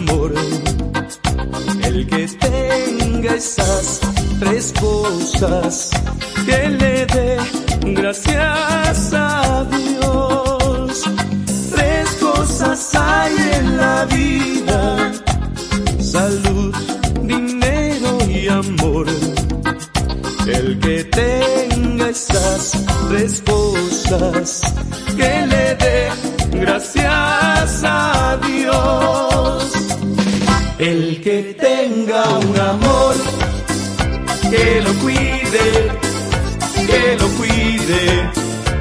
amor. El que tenga esas tres cosas, que le dé gracias a Dios. Tres cosas hay en la vida: salud, dinero y amor. El que tenga esas tres cosas, que le dé gracias a Dios. El que tenga un amor, que lo cuide, que lo cuide.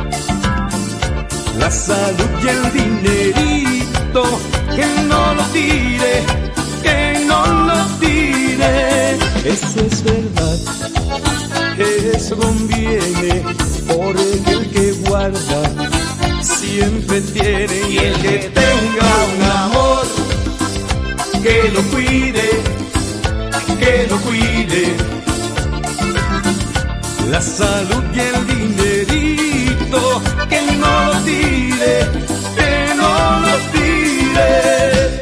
La salud y el dinerito, que no lo tire, que no lo tire. Eso es verdad, eso conviene, porque el que guarda siempre tiene. Y el que tenga un amor, que lo cuide, que lo cuide. La salud y el dinerito, que no lo tire, que no lo tire.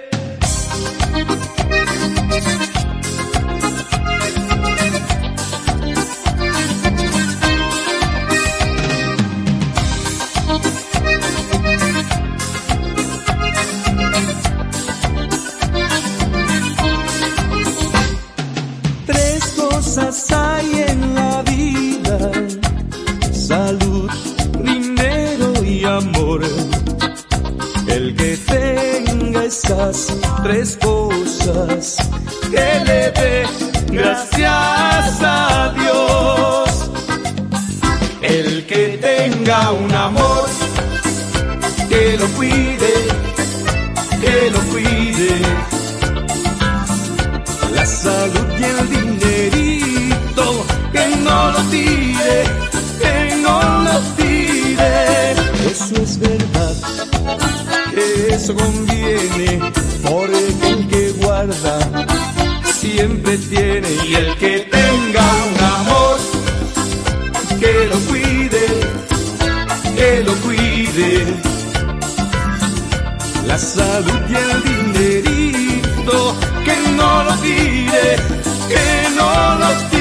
Tres cosas hay en la vida: salud, dinero y amor. El que tenga esas tres cosas, que le dé gracias a Dios. El que tenga un amor, que lo cuide, que lo cuide. La salud y el dinerito, que no lo tire, que no lo tire. Eso es verdad, eso conviene, porque el que guarda siempre tiene. Y el que tenga un amor, que lo cuide, que lo cuide. La salud y el dinerito, que no lo tire, que no lo tire.